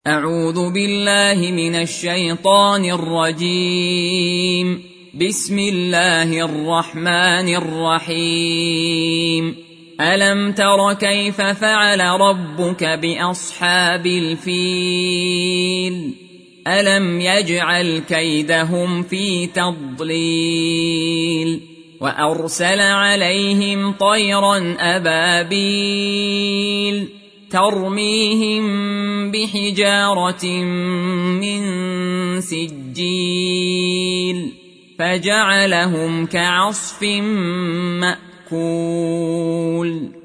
أعوذ بالله من الشيطان الرجيم. بسم الله الرحمن الرحيم. ألم تر كيف فعل ربك بأصحاب الفيل؟ ألم يجعل كيدهم في تضليل وأرسل عليهم طيرا أبابيل ترميهم بحجارة من سجيل فجعلهم كعصف مأكول.